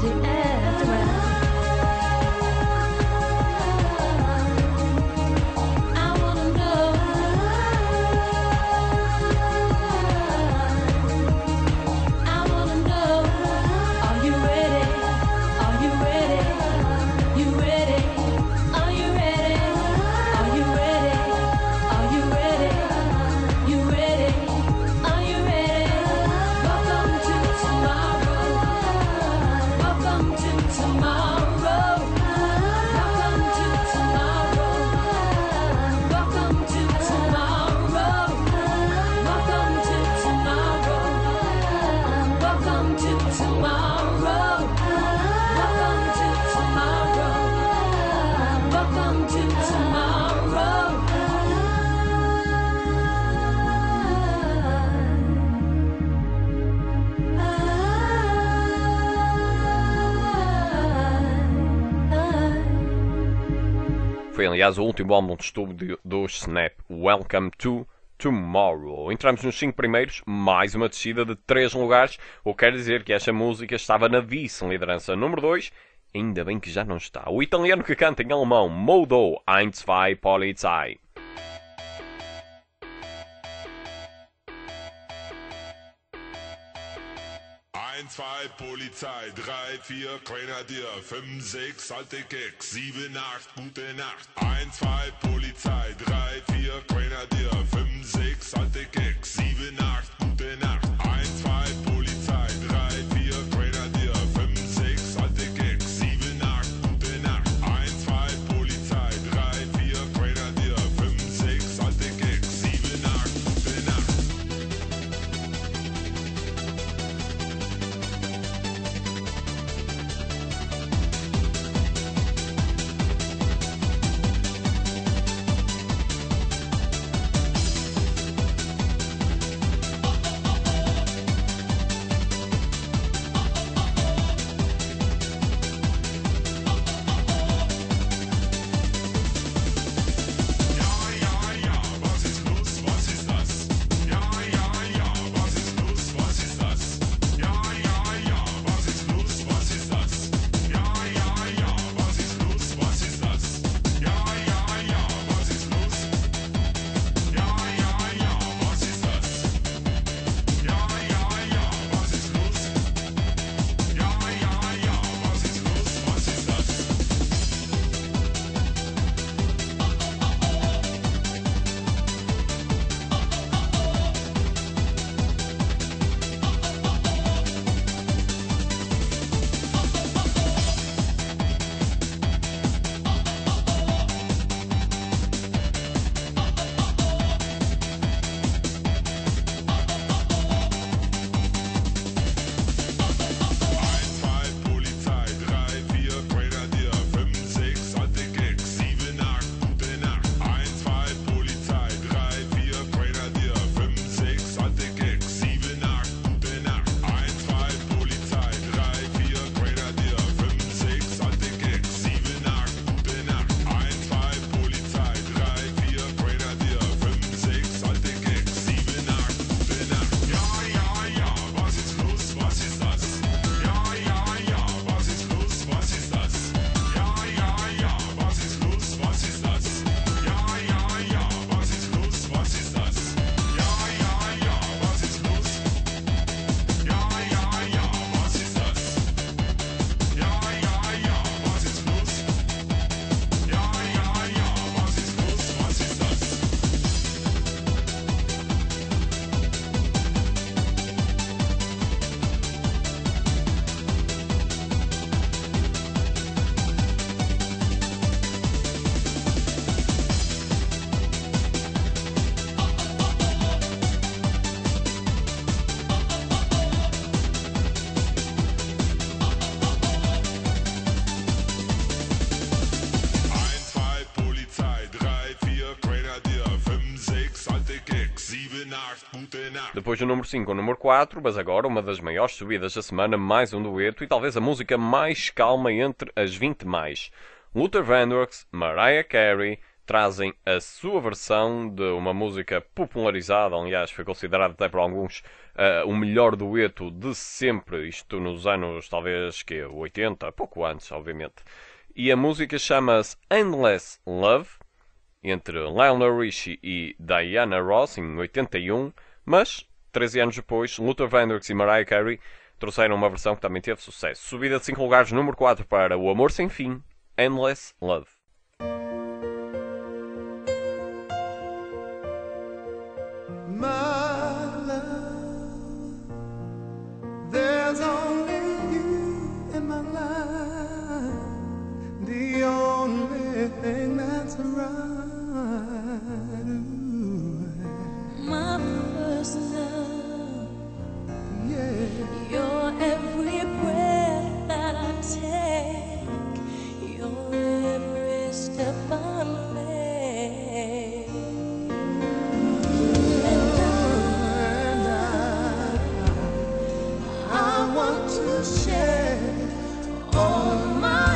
[SPEAKER 4] the around. I wanna know. I wanna know. Are you ready? Are you ready? You ready? Are you ready? Are you ready? Are you ready? You ready? Are you ready? Welcome to tomorrow. Welcome to tomorrow. Welcome to tomorrow. Welcome to tomorrow. Welcome to tomorrow. Welcome to tomorrow. Welcome to tomorrow. Welcome to
[SPEAKER 1] Foi, aliás, o último álbum de estúdio dos Snap, Welcome to Tomorrow. Entramos nos 5 primeiros, mais uma descida de 3 lugares, o que quer dizer que esta música estava na vice-liderança. Número 2, ainda bem que já não está. O italiano que canta em alemão, Modo, 1, 2, Polizei.
[SPEAKER 14] 1, 2, Polizei, 3, 4, Grenadier, 5, 6, alte Keks, 7, 8, gute Nacht. 1, 2, Polizei, 3, 4, Grenadier, 5, 6, alte Keks, 7, 8, gute Nacht. 1, 2, Polizei, 3, 4, Grenadier, 5, 6, alte Keks, 7, 8, gute Nacht. 1, 2, Polizei, 3, 4, Grenadier, 5, 6, alte Keks, 7, 8, gute Nacht.
[SPEAKER 1] Depois do número 5 ao número 4, mas agora uma das maiores subidas da semana, mais um dueto e talvez a música mais calma entre as 20 mais. Luther Vandross, Mariah Carey, trazem a sua versão de uma música popularizada, aliás, foi considerado até por alguns o melhor dueto de sempre, isto nos anos talvez 80, pouco antes, obviamente. E a música chama-se Endless Love, entre Lionel Richie e Diana Ross, em 81, mas 13 anos depois, Luther Vandross e Mariah Carey trouxeram uma versão que também teve sucesso. Subida de 5 lugares, número 4 para O Amor Sem Fim, Endless Love.
[SPEAKER 10] My love, there's only you in my life, the only thing that's right. Ooh.
[SPEAKER 6] My first love,
[SPEAKER 10] Yeah.
[SPEAKER 6] your every breath that I take, your every step I make. And I want to share all my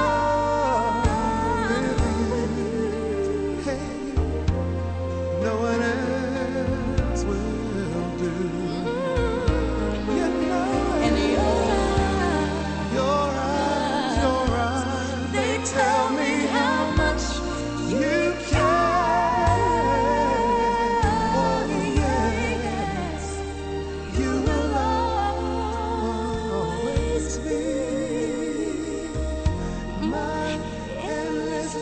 [SPEAKER 6] love with you.
[SPEAKER 10] Hey, no one else will do. You know,
[SPEAKER 6] And
[SPEAKER 10] your eyes,
[SPEAKER 6] they tell me how much
[SPEAKER 10] you care. Oh, yes, you will always be my endless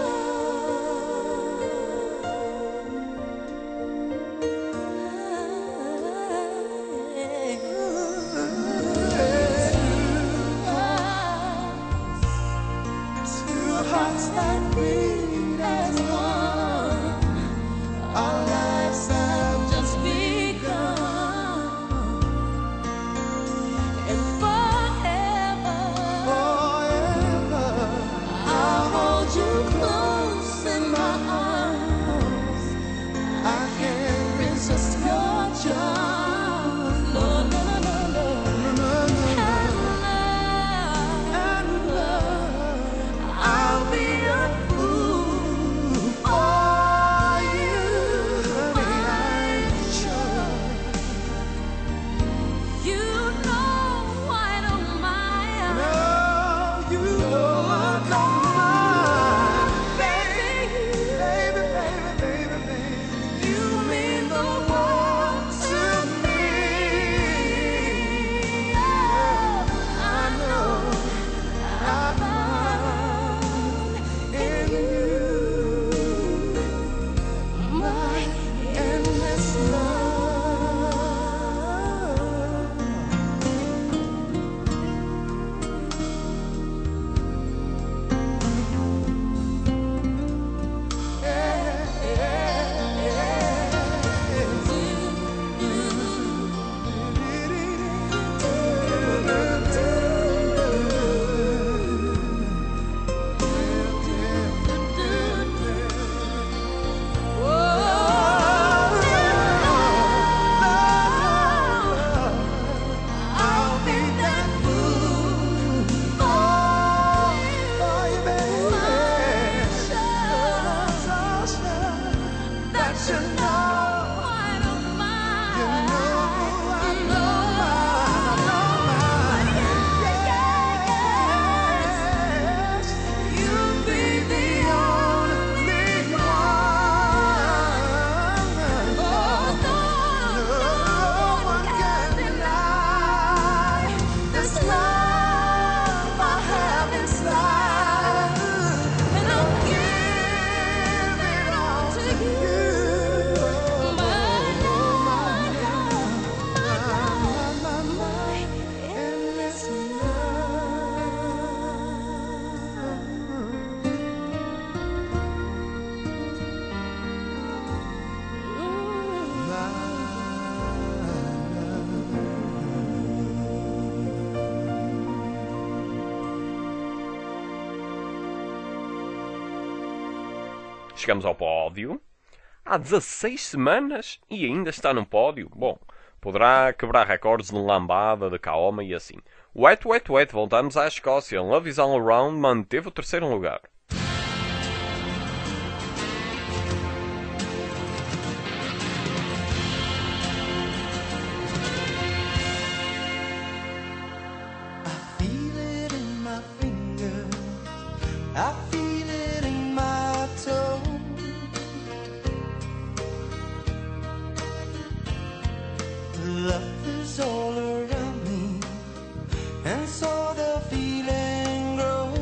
[SPEAKER 6] Two hearts that beat as one. Our lives have just begun, and forever I'll hold you close in my arms. I can't resist your charms. No, no, no, no, no. And love, I'll be a fool for you, I'm sure. You know I don't mind.
[SPEAKER 10] no, you know I don't mind, baby, baby, baby, baby.
[SPEAKER 6] You mean the world to me. I know I found in you my endless I'll be that fool for you, baby. So sure that you know I don't mind. You know I don't mind. Yes, you'll be the only one. No one can deny this love I have inside, and I'll give it all to you. My endless
[SPEAKER 1] Chegamos ao pódio. Há 16 semanas e ainda está no pódio. Bom, poderá quebrar recordes de lambada, de Kaoma e assim. Wet, Wet, Wet, voltamos à Escócia. Love is All Around manteve o terceiro lugar.
[SPEAKER 5] I feel it in my toe. Love is all around me, and so the feeling grows.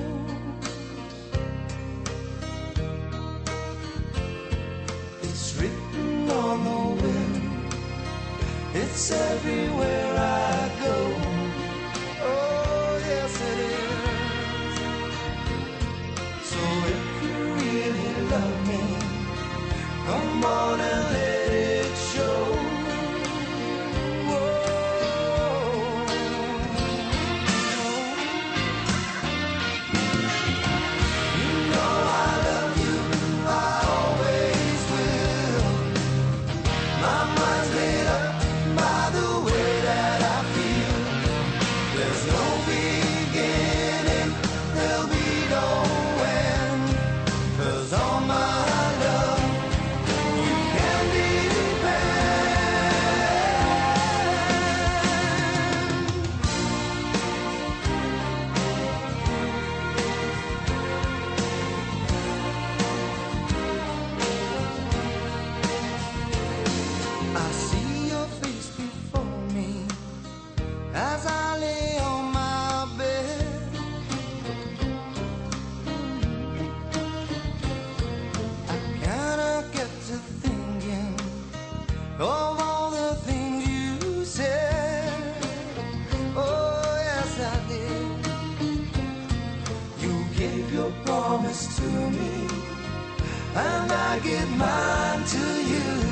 [SPEAKER 5] It's written on the wind, it's everywhere I go. Oh, yes it is. So if you really love me, come on and let it show. I see your face before me as I lay on my bed. I kinda get to thinking of all the things you said. Oh, yes, I did. You gave your promise to me, and I give mine to you.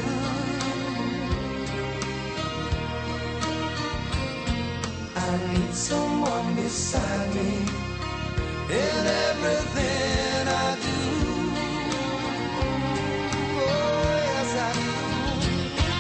[SPEAKER 5] I need someone beside me in everything I do. Oh, yes, I do.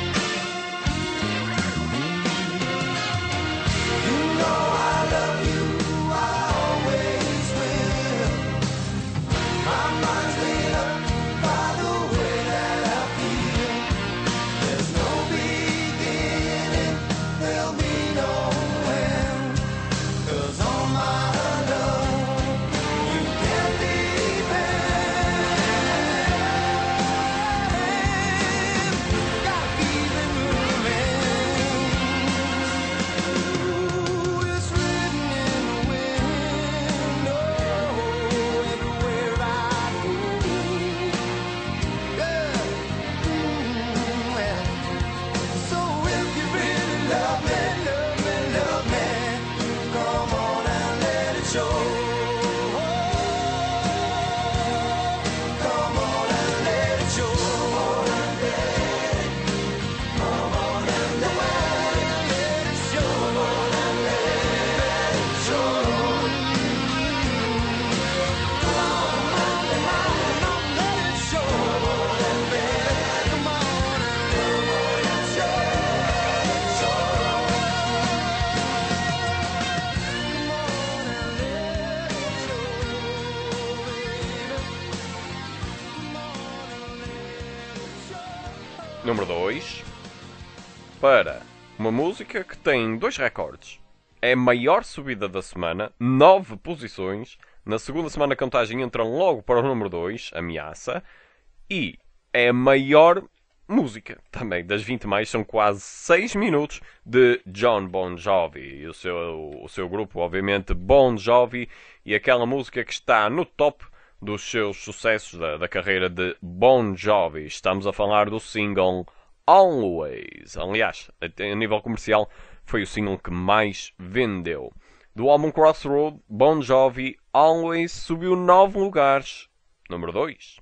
[SPEAKER 5] You know I love you, I always will. My mind's made up by the way that I feel. There's no beginning, there'll be no end. 'Cause on my love, you can depend. Gotta keep it moving. Ooh, it's written in the wind. Oh, everywhere I go. Yeah. Well, so if you really love me, love me, love me, come on and let it show. Come on and let it show. Come on and let it show. Come on and let it show. Come on and let it show. Come on and let it show.
[SPEAKER 1] Número 2. Para uma música que tem 2 recordes. É a maior subida da semana, 9 posições. Na segunda semana a contagem entra logo para o número 2, Ameaça. E é a maior música também. Das 20 mais são quase 6 minutos de John Bon Jovi. E o seu grupo, obviamente, Bon Jovi. E aquela música que está no top dos seus sucessos da carreira de Bon Jovi. Estamos a falar do single Always. Aliás, a nível comercial, foi o single que mais vendeu. Do álbum Crossroad, Bon Jovi Always subiu 9 lugares. Número 2.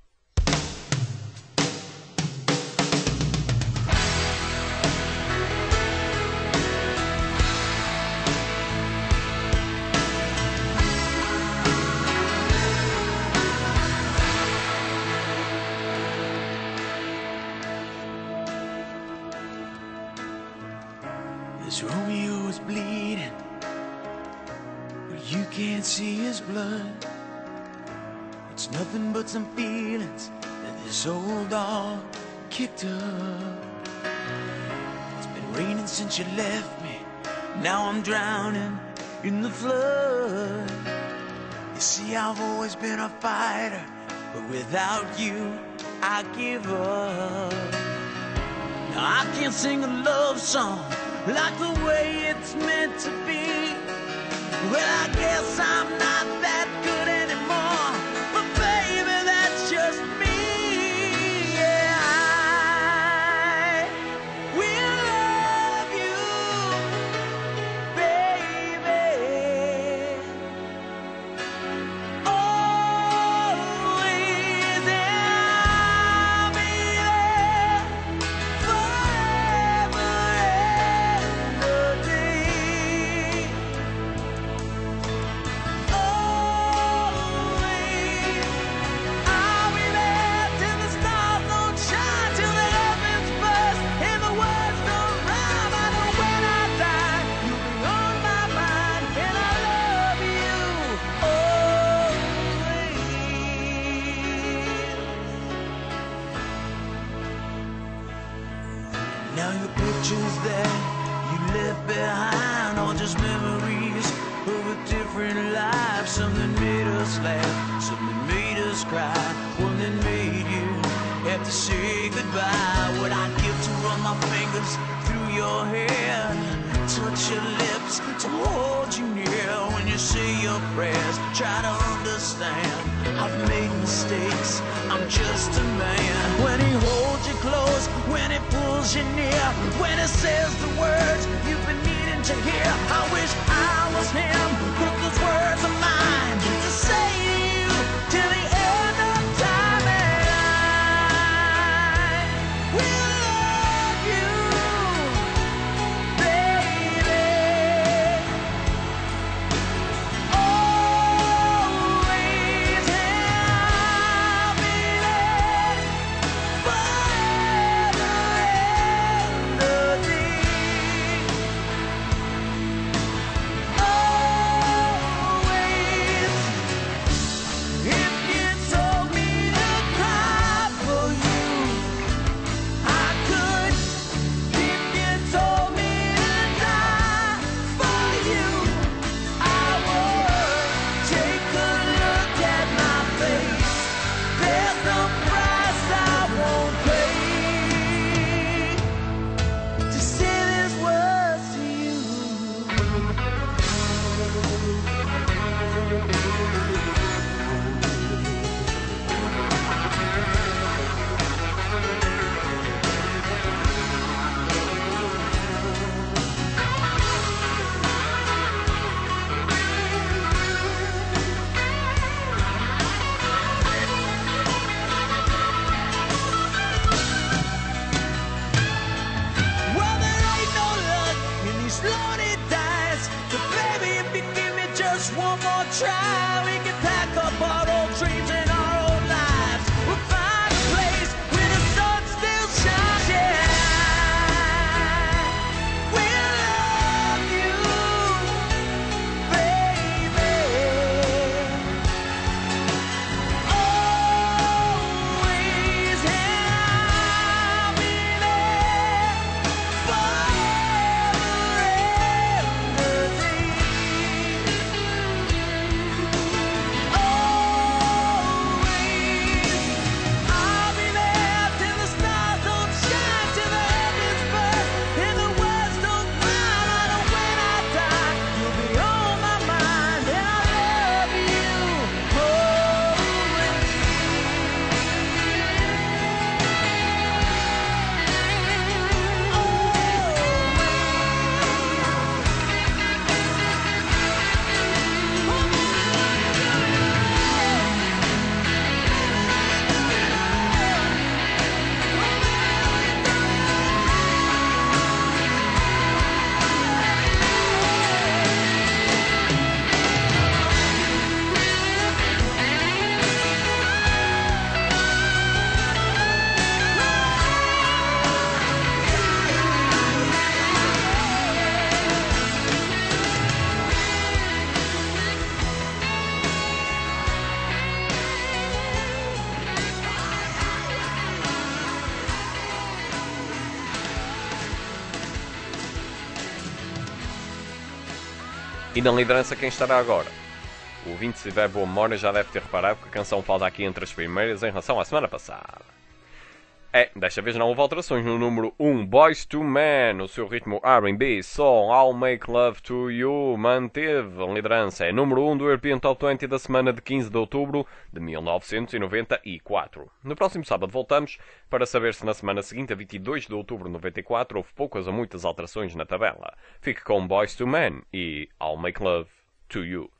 [SPEAKER 5] This Romeo is bleeding, but you can't see his blood. It's nothing but some feelings that this old dog kicked up. It's been raining since you left me, now I'm drowning in the flood. You See, I've always been a fighter, but without you, I give up. Now I can't sing a love song like the way it's meant to be. Well, I guess I'm not that good anymore, but baby, that's just me. Yeah, I will love you, baby, always, and I'll be there forever and a day. I'll be there till the stars don't shine, till the heavens burst and the words don't rhyme. I know when I die, you'll be on my mind, and I love you always. Now your pictures there you left behind, all just memories of a different life. Something made us laugh, something made us cry, one that made you have to say goodbye. What I'd give to run my fingers through your hair, touch your lips, to hold you near when you say your prayers. Try to understand, I've made mistakes, I'm just a man. When he holds you close, when he pulls you near, when he says the words you've been needing to hear, I wish I was him, but those words are mine to say to you till the end of time. And I will love you, baby, always, and I'll be there forever and a day. Always, if you told me to cry for you, I could. If you told me to die for you, I would. Take a look at my face, there's no price I won't pay to say these words to you. Well, there ain't no luck in these lonely days, but baby, if you give me just one more try, we can pack up our old dreams and our old lives. We'll find a place where the sun still shines. Yeah, we'll love you, baby, always, and I'll be there forever and a day. Always, I'll be there till the stars don't shine, till the heavens burst and the words don't rhyme. I know when I die, you'll be on my mind, and I love you
[SPEAKER 1] E na liderança quem estará agora? O ouvinte, se tiver boa memória, já deve ter reparado que a canção falta aqui entre as primeiras em relação à semana passada. Desta vez não houve alterações. No número 1, Boyz II Men, o seu ritmo R&B, Song I'll Make Love to You, manteve a liderança. É número 1 do European Top 20 da semana de 15 de outubro de 1994. No próximo sábado voltamos para saber se na semana seguinte, a 22 de outubro de 94, houve poucas ou muitas alterações na tabela. Fique com Boyz II Men e I'll Make Love to You.